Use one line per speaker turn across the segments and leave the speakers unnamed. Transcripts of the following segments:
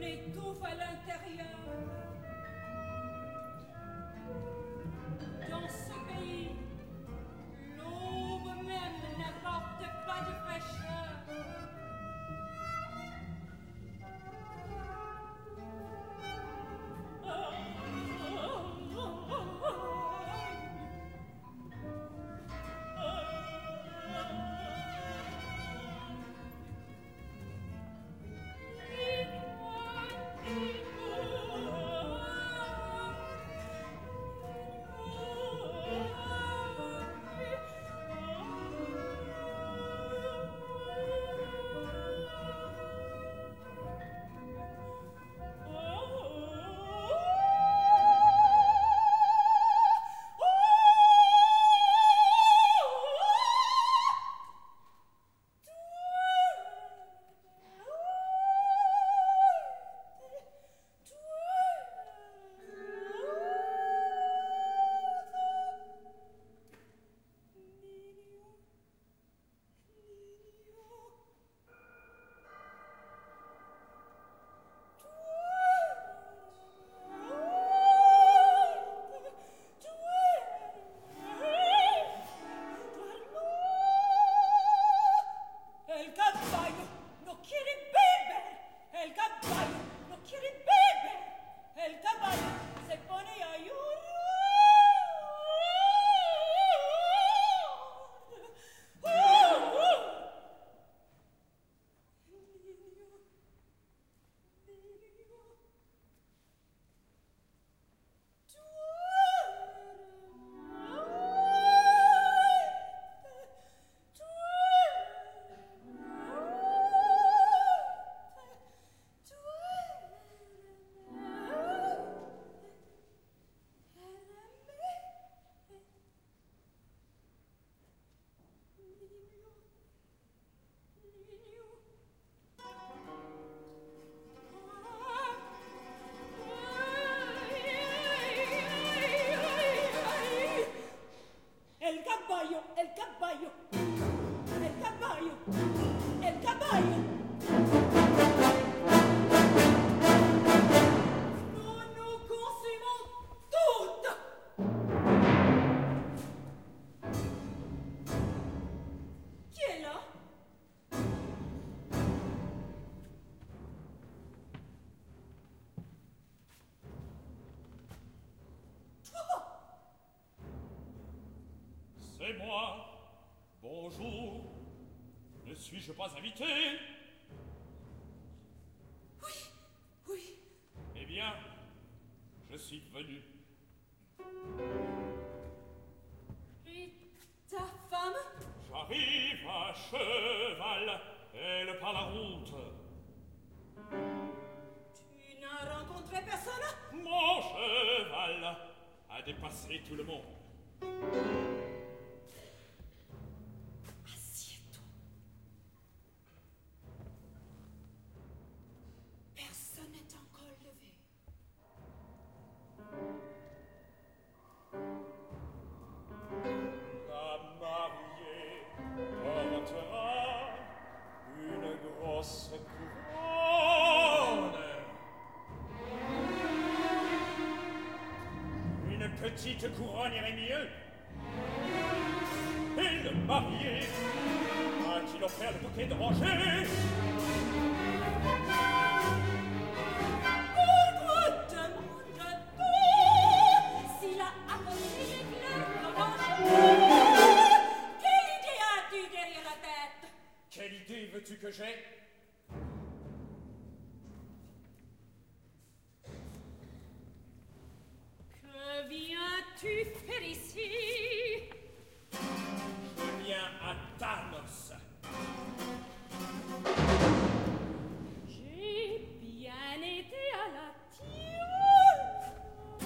étouffe à l'intérieur. Dans ce pays, l'aube même n'apporte pas de fraîcheur.
C'est moi. Bonjour. Ne suis-je pas invité?
Oui, oui.
Eh bien, je suis venu.
Et ta femme?
J'arrive à cheval. Elle par la route.
Tu n'as rencontré personne?
Mon cheval a dépassé tout le monde.
Assieds-toi. Personne n'est encore levé.
La mariée portera une grosse couronne. Une petite couronne irait mieux. Et le marié a-t-il offert le bouquet d'oranger?
Pourquoi demandes-tu s'il a apporté des fleurs d'orange? Quelle idée as-tu derrière la tête?
Quelle idée veux-tu que j'aie?
Que viens-tu faire ici?
Je viens à Thanos.
J'ai bien été à la tienne.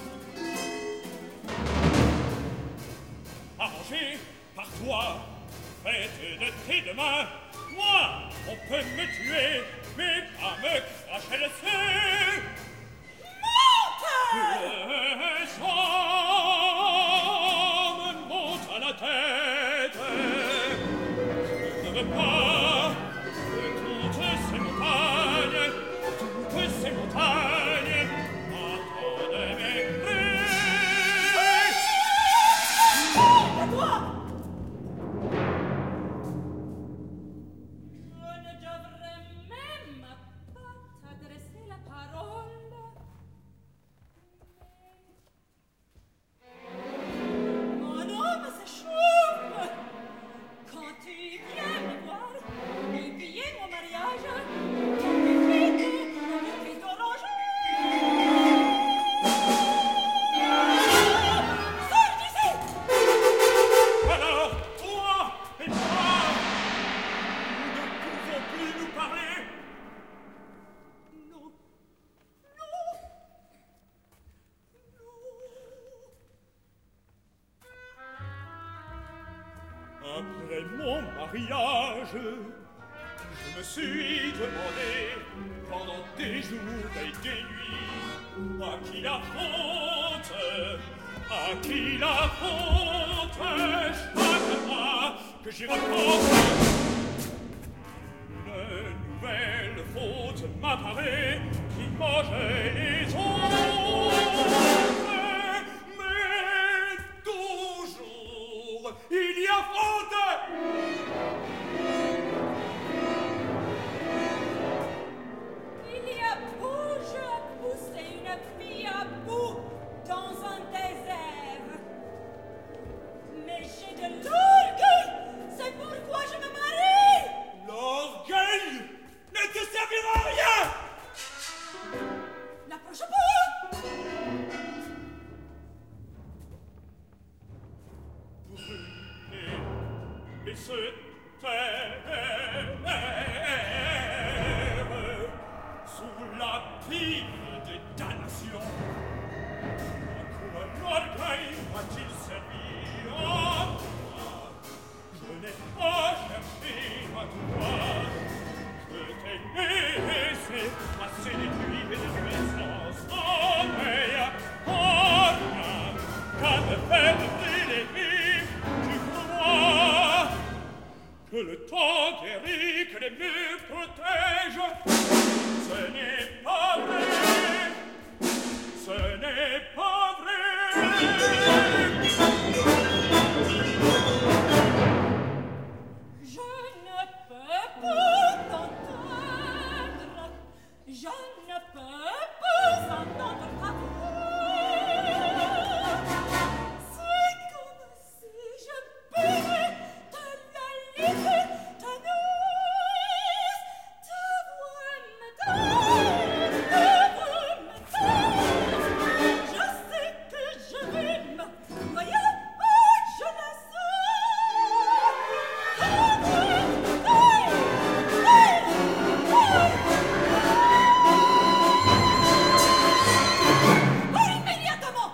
Arrangé par toi, faites de tes deux mains. Moi, on peut me tuer, mais pas me cracher dessus. Ça me monte à la tête. Je ne veux pas que toutes ces montagnes Après mon mariage, je me suis demandé pendant des jours et des nuits à qui la faute, à qui la faute. Chaque fois que j'y repense, une nouvelle faute m'apparaît qui mangeait les autres. Mais toujours il y a faute.
Il y a bouge à pousser une fille à bout dans un désert. Mais j'ai de l'orgueil, c'est pourquoi je me marie.
L'orgueil ne te servira à rien.
N'approche pas.
Brûler et se taire sous la pile des damnations. À quoi l'orgueil va-t-il servir? Oh, je n'ai pas cherché à toi. Je t'ai laissé passer des nuits et des nuits sans sommeil. Oh, rien qu'à me faire brûler vif, tu crois que le temps guérit, que les murs protègent. Ce n'est pas vrai. Ce n'est pas vrai.
Je ne peux pas t'entendre. Je ne peux pas entendre ta voix. C'est comme si je pouvais te la livrer, ta noce. Ta voix me donne, ta voix me donne. Je sais que je l'aime. Voyons, je la sens. Ta voix me donne. Immédiatement.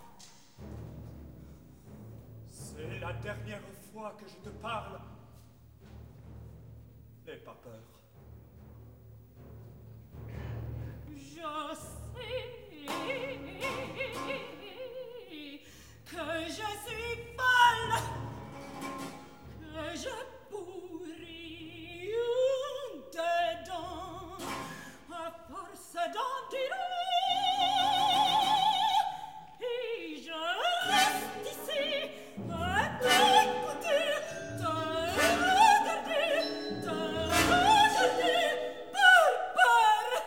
C'est la dernière fois que je te parle. N'aie pas peur.
Je sais que je suis folle, que je pourris dedans à force d'en dire. Et je reste ici à t'écouter, te regarder, par peur.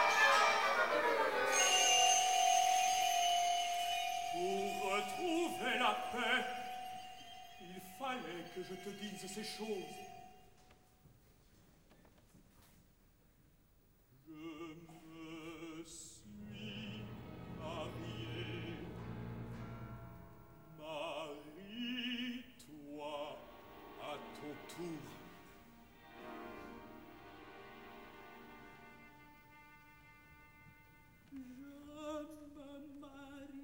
Pour retrouver la paix, il fallait que je te dise ces choses. Je me suis marié. Marie-toi à ton tour.
Je me marie.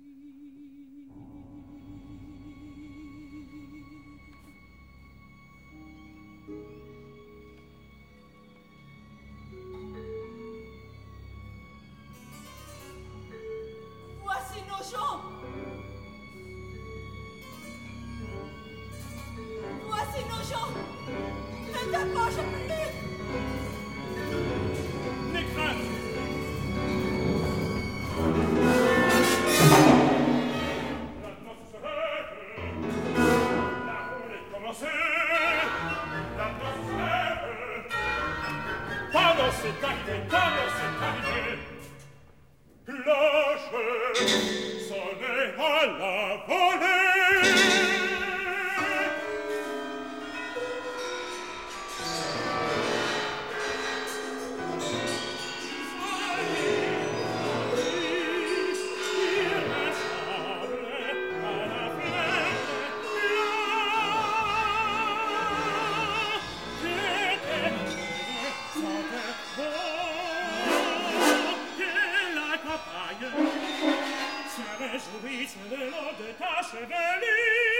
Voici nos gens. Voici nos gens. Ne t'approche plus.
N'aie crainte. La noce se lève. La roue est commencée. La noce se lève. Pendant cette arrivée, cloche sonnait à la volée. Se réjouissent de l'eau de ta chevelure.